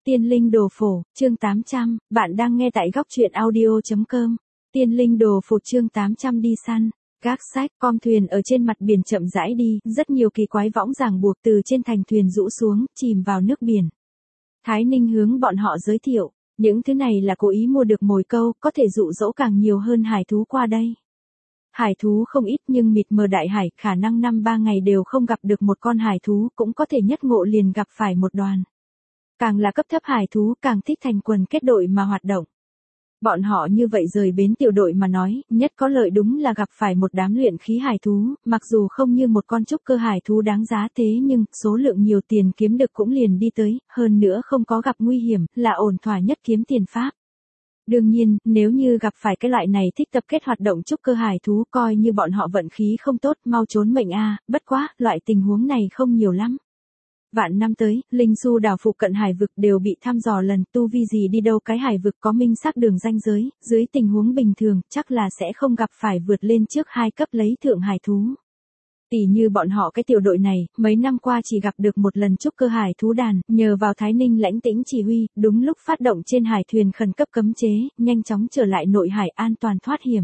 Tiên linh đồ phổ, chương 800, bạn đang nghe tại góc truyện audio.com. Tiên linh đồ phổ chương 800 đi săn. Gác sách, con thuyền ở trên mặt biển chậm rãi đi, rất nhiều kỳ quái võng ràng buộc từ trên thành thuyền rũ xuống, chìm vào nước biển. Thái Ninh hướng bọn họ giới thiệu, những thứ này là cố ý mua được mồi câu, có thể dụ dỗ càng nhiều hơn hải thú qua đây. Hải thú không ít nhưng mịt mờ đại hải, khả năng 5-3 ngày đều không gặp được một con hải thú, cũng có thể nhất ngộ liền gặp phải một đoàn. Càng là cấp thấp hải thú càng thích thành quần kết đội mà hoạt động. Bọn họ như vậy rời bến tiểu đội mà nói, nhất có lợi đúng là gặp phải một đám luyện khí hải thú, mặc dù không như một con trúc cơ hải thú đáng giá thế nhưng số lượng nhiều tiền kiếm được cũng liền đi tới, hơn nữa không có gặp nguy hiểm, là ổn thỏa nhất kiếm tiền pháp. Đương nhiên, nếu như gặp phải cái loại này thích tập kết hoạt động trúc cơ hải thú coi như bọn họ vận khí không tốt, mau trốn mệnh a, bất quá, loại tình huống này không nhiều lắm. Vạn năm tới, Linh Su đảo phụ cận hải vực đều bị thăm dò lần, tu vi gì đi đâu cái hải vực có minh xác đường ranh giới, dưới tình huống bình thường, chắc là sẽ không gặp phải vượt lên trước 2 cấp lấy thượng hải thú. Tỷ như bọn họ cái tiểu đội này, mấy năm qua chỉ gặp được một lần trúc cơ hải thú đàn, nhờ vào Thái Ninh lãnh tĩnh chỉ huy, đúng lúc phát động trên hải thuyền khẩn cấp cấm chế, nhanh chóng trở lại nội hải an toàn thoát hiểm.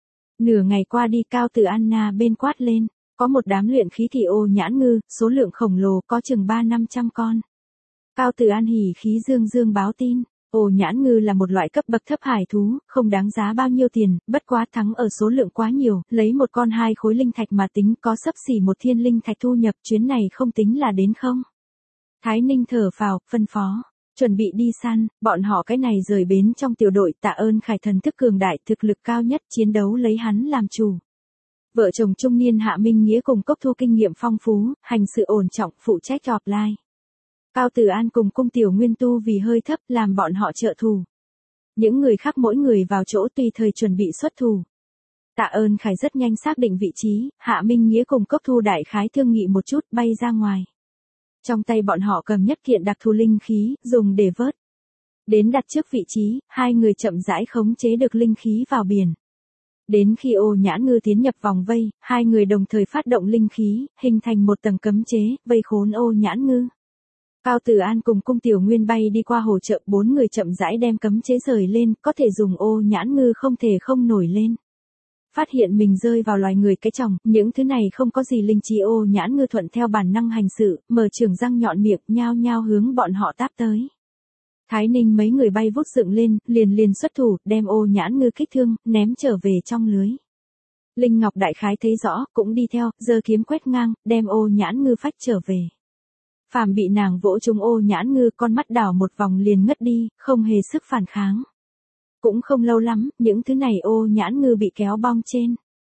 Nửa ngày qua đi Cao Từ Anna bên quát lên. Có một đám luyện khí kỳ ô nhãn ngư, số lượng khổng lồ có chừng 300-500 con. Cao Từ An hỉ khí dương dương báo tin, ô nhãn ngư là một loại cấp bậc thấp hải thú, không đáng giá bao nhiêu tiền, bất quá thắng ở số lượng quá nhiều, lấy một con 2 khối linh thạch mà tính có xấp xỉ 1 thiên linh thạch thu nhập, chuyến này không tính là đến không. Thái Ninh thở phào, phân phó, chuẩn bị đi săn, bọn họ cái này rời bến trong tiểu đội Tạ Ơn Khải thần thức cường đại, thực lực cao nhất, chiến đấu lấy hắn làm chủ. Vợ chồng trung niên Hạ Minh Nghĩa cùng Cốc Thu kinh nghiệm phong phú, hành sự ổn trọng, phụ trách offline. Cao Từ An cùng Cung Tiểu Nguyên tu vì hơi thấp làm bọn họ trợ thủ. Những người khác mỗi người vào chỗ tùy thời chuẩn bị xuất thủ. Tạ Ơn Khải rất nhanh xác định vị trí, Hạ Minh Nghĩa cùng Cốc Thu đại khái thương nghị một chút bay ra ngoài. Trong tay bọn họ cầm nhất kiện đặc thù linh khí, dùng để vớt. Đến đặt trước vị trí, 2 người chậm rãi khống chế được linh khí vào biển. Đến khi ô nhãn ngư tiến nhập vòng vây, 2 người đồng thời phát động linh khí, hình thành một tầng cấm chế, vây khốn ô nhãn ngư. Cao Từ An cùng Cung Tiểu Nguyên bay đi qua hỗ trợ, 4 người chậm rãi đem cấm chế rời lên, có thể dùng ô nhãn ngư không thể không nổi lên. Phát hiện mình rơi vào loài người cái chồng, những thứ này không có gì linh trí ô nhãn ngư thuận theo bản năng hành sự, mở trường răng nhọn miệng, nhao nhao hướng bọn họ táp tới. Thái Ninh mấy người bay vút dựng lên, liền xuất thủ, đem ô nhãn ngư kích thương, ném trở về trong lưới. Linh Ngọc đại khái thấy rõ, cũng đi theo, giơ kiếm quét ngang, đem ô nhãn ngư phách trở về. Phàm bị nàng vỗ trúng ô nhãn ngư, con mắt đảo một vòng liền ngất đi, không hề sức phản kháng. Cũng không lâu lắm, những thứ này ô nhãn ngư bị kéo bong trên.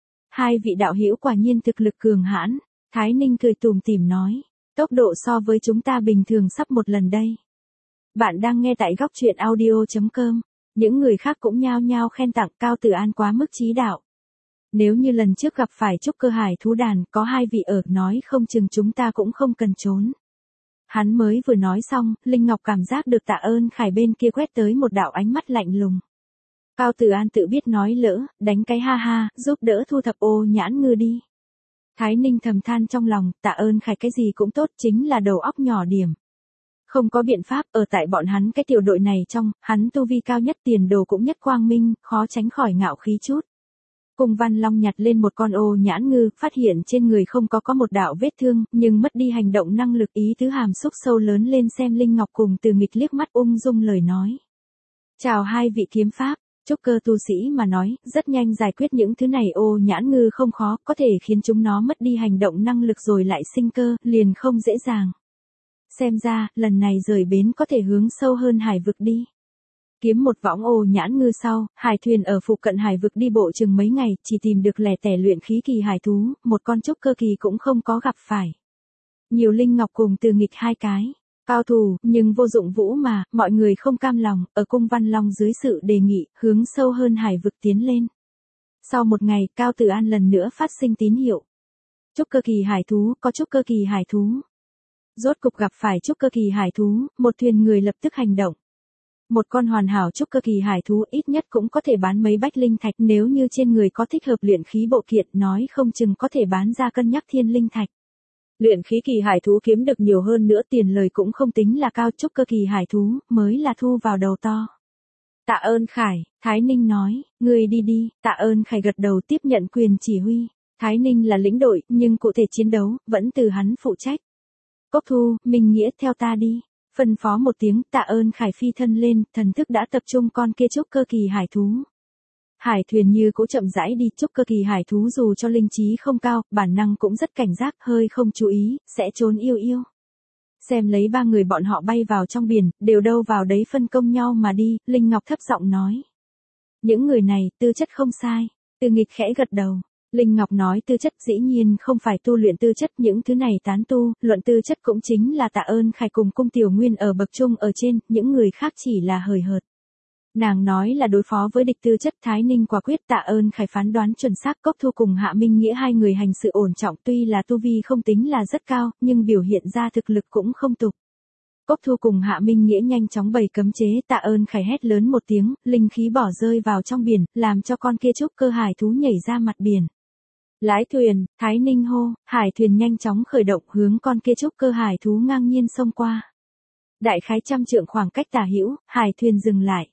2 vị đạo hữu quả nhiên thực lực cường hãn, Thái Ninh cười tủm tỉm nói, tốc độ so với chúng ta bình thường sắp một lần đây. Bạn đang nghe tại góc truyện audio.com, những người khác cũng nhao nhao khen tặng Cao Từ An quá mức trí đạo. Nếu như lần trước gặp phải trúc cơ hải thú đàn, có 2 vị ở, nói không chừng chúng ta cũng không cần trốn. Hắn mới vừa nói xong, Linh Ngọc cảm giác được Tạ Ơn Khải bên kia quét tới một đạo ánh mắt lạnh lùng. Cao Từ An tự biết nói lỡ, đánh cái ha ha, giúp đỡ thu thập ô nhãn ngư đi. Thái Ninh thầm than trong lòng, Tạ Ơn Khải cái gì cũng tốt, chính là đầu óc nhỏ điểm. Không có biện pháp, ở tại bọn hắn cái tiểu đội này trong, hắn tu vi cao nhất, tiền đồ cũng nhất quang minh, khó tránh khỏi ngạo khí chút. Cung Văn Long nhặt lên một con ô nhãn ngư, phát hiện trên người không có một đạo vết thương, nhưng mất đi hành động năng lực, ý tứ hàm xúc sâu lớn lên xem Linh Ngọc cùng Từ Nghịch liếc mắt ung dung lời nói. Chào 2 vị kiếm pháp, trúc cơ tu sĩ mà nói, rất nhanh giải quyết những thứ này ô nhãn ngư không khó, có thể khiến chúng nó mất đi hành động năng lực rồi lại sinh cơ, liền không dễ dàng. Xem ra, lần này rời bến có thể hướng sâu hơn hải vực đi. Kiếm một võng ô nhãn ngư sau, hải thuyền ở phụ cận hải vực đi bộ chừng mấy ngày, chỉ tìm được lẻ tẻ luyện khí kỳ hải thú, một con trúc cơ kỳ cũng không có gặp phải. Nhiều Linh Ngọc cùng Từ Nghịch 2 cái. Cao thủ, nhưng vô dụng vũ mà, mọi người không cam lòng, ở Cung Văn Long dưới sự đề nghị, hướng sâu hơn hải vực tiến lên. Sau một ngày, Cao Từ An lần nữa phát sinh tín hiệu. Trúc cơ kỳ hải thú, có trúc cơ kỳ hải thú. Rốt cục gặp phải trúc cơ kỳ hải thú, một thuyền người lập tức hành động. Một con hoàn hảo trúc cơ kỳ hải thú ít nhất cũng có thể bán mấy bách linh thạch, nếu như trên người có thích hợp luyện khí bộ kiện nói không chừng có thể bán ra cân nhắc thiên linh thạch. Luyện khí kỳ hải thú kiếm được nhiều hơn nữa, tiền lời cũng không tính là cao, trúc cơ kỳ hải thú mới là thu vào đầu to. Tạ ơn Khải, Thái Ninh nói, ngươi đi đi, Tạ ơn Khải gật đầu tiếp nhận quyền chỉ huy. Thái Ninh là lĩnh đội, nhưng cụ thể chiến đấu, vẫn từ hắn phụ trách. Cốc Thu, Minh Nghĩa theo ta đi. Phân phó một tiếng, Tạ ơn Khải phi thân lên, thần thức đã tập trung con kia trúc cơ kỳ hải thú. Hải thuyền như cũ chậm rãi đi, trúc cơ kỳ hải thú dù cho linh trí không cao, bản năng cũng rất cảnh giác, hơi không chú ý, sẽ trốn yêu yêu. Xem lấy ba người bọn họ bay vào trong biển, đều đâu vào đấy phân công nhau mà đi, Linh Ngọc thấp giọng nói. Những người này, tư chất không sai. Từ Nghịch khẽ gật đầu. Linh Ngọc nói tư chất dĩ nhiên không phải tu luyện tư chất, những thứ này tán tu, luận tư chất cũng chính là Tạ ơn Khải cùng Cung Tiểu Nguyên ở bậc trung ở trên, những người khác chỉ là hời hợt. Nàng nói là đối phó với địch tư chất. Thái Ninh quả quyết. Tạ ơn Khải phán đoán chuẩn xác. Cốc Thu cùng Hạ Minh Nghĩa hai người hành sự ổn trọng, tuy là tu vi không tính là rất cao, nhưng biểu hiện ra thực lực cũng không tục. Cốc Thu cùng Hạ Minh Nghĩa nhanh chóng bày cấm chế. Tạ ơn Khải hét lớn một tiếng, linh khí bỏ rơi vào trong biển, làm cho con kia trúc cơ hải thú nhảy ra mặt biển. Lái thuyền, Thái Ninh hô, hải thuyền nhanh chóng khởi động hướng con kia trúc cơ hải thú ngang nhiên xông qua. Đại khái 100 trượng khoảng cách tả hữu, hải thuyền dừng lại.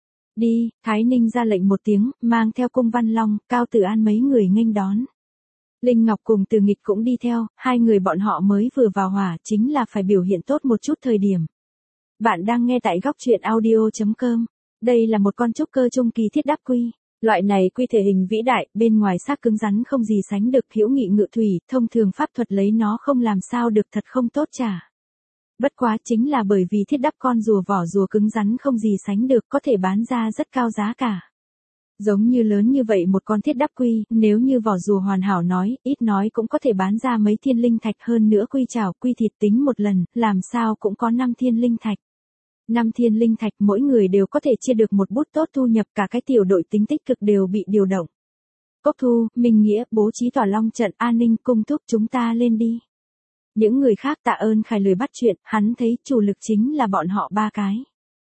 Đi, Thái Ninh ra lệnh một tiếng, mang theo Cung Văn Long, Cao Tử An mấy người nghênh đón. Linh Ngọc cùng Từ Nghịch cũng đi theo, hai người bọn họ mới vừa vào hỏa, chính là phải biểu hiện tốt một chút thời điểm. Bạn đang nghe tại góc truyện audio.com. Đây là một con trúc cơ trung kỳ thiết đáp quy. Loại này quy thể hình vĩ đại, bên ngoài xác cứng rắn không gì sánh được, hữu nghị ngự thủy, thông thường pháp thuật lấy nó không làm sao được, thật không tốt trả. Bất quá chính là bởi vì thiết đắp con rùa vỏ rùa cứng rắn không gì sánh được, có thể bán ra rất cao giá cả. Giống như lớn như vậy một con thiết đắp quy, nếu như vỏ rùa hoàn hảo nói, ít nói cũng có thể bán ra mấy thiên linh thạch, hơn nữa quy chảo, quy thịt tính một lần, làm sao cũng có 5 thiên linh thạch. 5 thiên linh thạch mỗi người đều có thể chia được một bút tốt thu nhập, cả cái tiểu đội tính tích cực đều bị điều động. Cốc Thu, Minh Nghĩa, bố trí tỏa long trận, an ninh, Cung Thúc chúng ta lên đi. Những người khác Tạ ơn Khải lười bắt chuyện, hắn thấy chủ lực chính là bọn họ ba cái.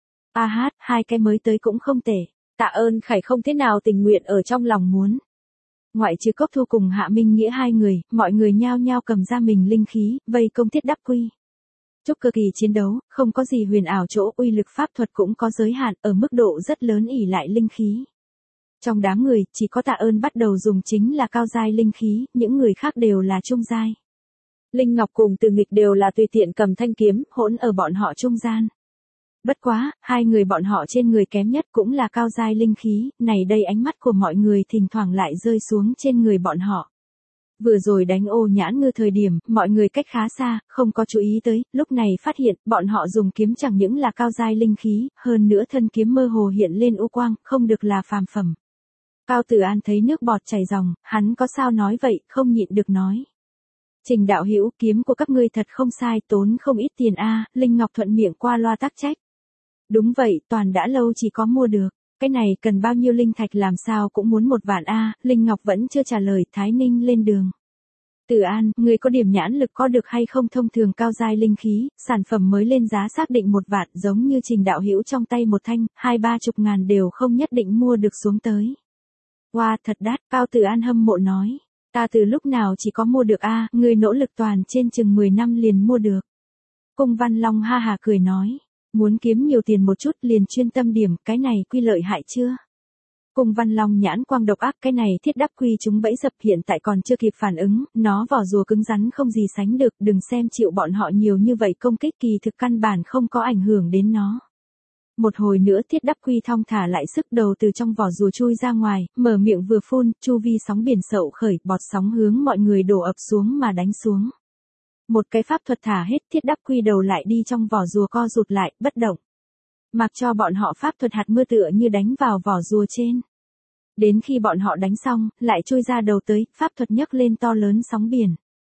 Hai cái mới tới cũng không tệ. Tạ ơn Khải không thế nào tình nguyện ở trong lòng muốn. Ngoại trừ Cốc Thu cùng Hạ Minh Nghĩa hai người, mọi người nhao nhao cầm ra mình linh khí, vây công thiết đắp quy. Trúc cơ kỳ chiến đấu, không có gì huyền ảo chỗ, uy lực pháp thuật cũng có giới hạn, ở mức độ rất lớn ỷ lại linh khí. Trong đám người, chỉ có Tạ ơn bắt đầu dùng chính là cao giai linh khí, những người khác đều là trung giai. Linh Ngọc cùng Từ Nghịch đều là tùy tiện cầm thanh kiếm, hỗn ở bọn họ trung gian. Bất quá, hai người bọn họ trên người kém nhất cũng là cao giai linh khí, này đây ánh mắt của mọi người thỉnh thoảng lại rơi xuống trên người bọn họ. Vừa rồi đánh Ô Nhãn Ngư thời điểm, mọi người cách khá xa, không có chú ý tới, lúc này phát hiện, bọn họ dùng kiếm chẳng những là cao giai linh khí, hơn nữa thân kiếm mơ hồ hiện lên u quang, không được là phàm phẩm. Cao Tử An thấy nước bọt chảy ròng, hắn có sao nói vậy, không nhịn được nói. Trình đạo hữu, kiếm của các ngươi thật không sai, tốn không ít tiền a. Linh Ngọc thuận miệng qua loa tác trách. Đúng vậy, toàn đã lâu chỉ có mua được. Cái này cần bao nhiêu linh thạch làm sao cũng muốn 1 vạn a. Linh Ngọc vẫn chưa trả lời. Thái Ninh lên đường. Tử An, người có điểm nhãn lực có được hay không? Thông thường cao giai linh khí, sản phẩm mới lên giá xác định 1 vạn, giống như Trình đạo hữu trong tay một thanh, 20-30 ngàn đều không nhất định mua được xuống tới. Wow, thật đắt. Cao Tử An hâm mộ nói. Ta từ lúc nào chỉ có mua được a, người nỗ lực toàn trên chừng 10 năm liền mua được. Cung Văn Long ha hà cười nói, muốn kiếm nhiều tiền một chút liền chuyên tâm điểm, cái này quy lợi hại chưa? Cung Văn Long nhãn quang độc ác, cái này thiết đắp quy chúng bẫy dập hiện tại còn chưa kịp phản ứng, nó vỏ rùa cứng rắn không gì sánh được, đừng xem chịu bọn họ nhiều như vậy công kích, kỳ thực căn bản không có ảnh hưởng đến nó. Một hồi nữa thiết đắp quy thong thả lại sức, đầu từ trong vỏ rùa chui ra ngoài, mở miệng vừa phun, chu vi sóng biển sậu khởi, bọt sóng hướng mọi người đổ ập xuống mà đánh xuống. Một cái pháp thuật thả hết, thiết đắp quy đầu lại đi trong vỏ rùa co rụt lại, bất động. Mặc cho bọn họ pháp thuật hạt mưa tựa như đánh vào vỏ rùa trên. Đến khi bọn họ đánh xong, lại chui ra đầu tới, pháp thuật nhấc lên to lớn sóng biển.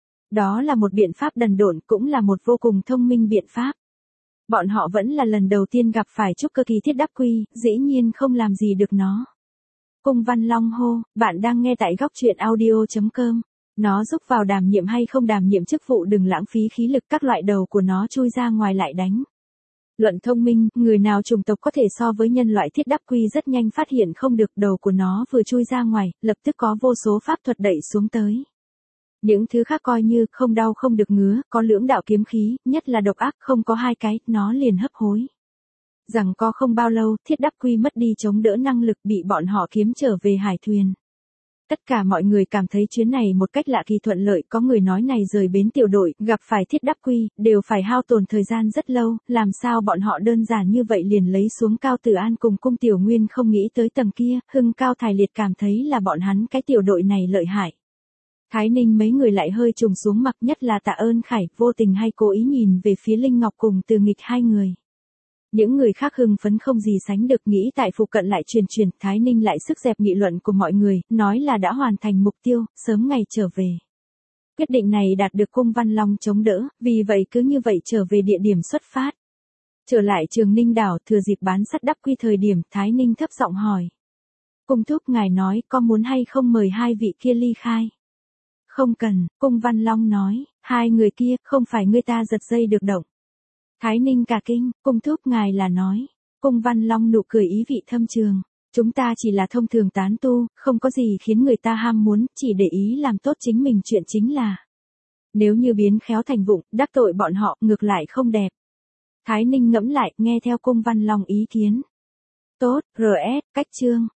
Đó là một biện pháp đần độn, cũng là một vô cùng thông minh biện pháp. Bọn họ vẫn là lần đầu tiên gặp phải trúc cơ kỳ thiết đắp quy, dĩ nhiên không làm gì được nó. Cung Văn Long hô, bạn đang nghe tại góc truyện audio.com. Nó giúp vào đảm nhiệm hay không đảm nhiệm chức vụ, đừng lãng phí khí lực, các loại đầu của nó chui ra ngoài lại đánh. Luận thông minh, người nào chủng tộc có thể so với nhân loại thiết đắp quy rất nhanh phát hiện không được, đầu của nó vừa chui ra ngoài, lập tức có vô số pháp thuật đẩy xuống tới. Những thứ khác coi như không đau không được ngứa, có lưỡng đạo kiếm khí, nhất là độc ác không có hai cái, nó liền hấp hối. Rằng có không bao lâu, Thiết Đắp Quy mất đi chống đỡ năng lực bị bọn họ kiếm trở về hải thuyền. Tất cả mọi người cảm thấy chuyến này một cách lạ kỳ thuận lợi, có người nói này rời bến tiểu đội, gặp phải Thiết Đắp Quy, đều phải hao tổn thời gian rất lâu, làm sao bọn họ đơn giản như vậy liền lấy xuống Cao Tử An cùng Cung Tiểu Nguyên không nghĩ tới tầng kia, Hưng Cao Thải Liệt cảm thấy là bọn hắn cái tiểu đội này lợi hại. Thái Ninh mấy người lại hơi trùng xuống mặt, nhất là Tạ Ơn Khải, vô tình hay cố ý nhìn về phía Linh Ngọc cùng Từ Nghịch hai người. Những người khác hưng phấn không gì sánh được, nghĩ tại phụ cận lại truyền, Thái Ninh lại sức dẹp nghị luận của mọi người, nói là đã hoàn thành mục tiêu, sớm ngày trở về. Quyết định này đạt được Cung Văn Long chống đỡ, vì vậy cứ như vậy trở về địa điểm xuất phát. Trở lại Trường Ninh đảo, thừa dịp bán sắt Đắp Quy thời điểm, Thái Ninh thấp giọng hỏi. Cung thúc ngài nói, có muốn hay không mời hai vị kia ly khai? Không cần, Cung Văn Long nói, hai người kia, không phải ngươi ta giật dây được động. Thái Ninh cả kinh, Cung thúc ngài là nói. Cung Văn Long nụ cười ý vị thâm trường. Chúng ta chỉ là thông thường tán tu, không có gì khiến người ta ham muốn, chỉ để ý làm tốt chính mình, chuyện chính là. Nếu như biến khéo thành vụng, đắc tội bọn họ, ngược lại không đẹp. Thái Ninh ngẫm lại, nghe theo Cung Văn Long ý kiến. Tốt, RS, cách chương.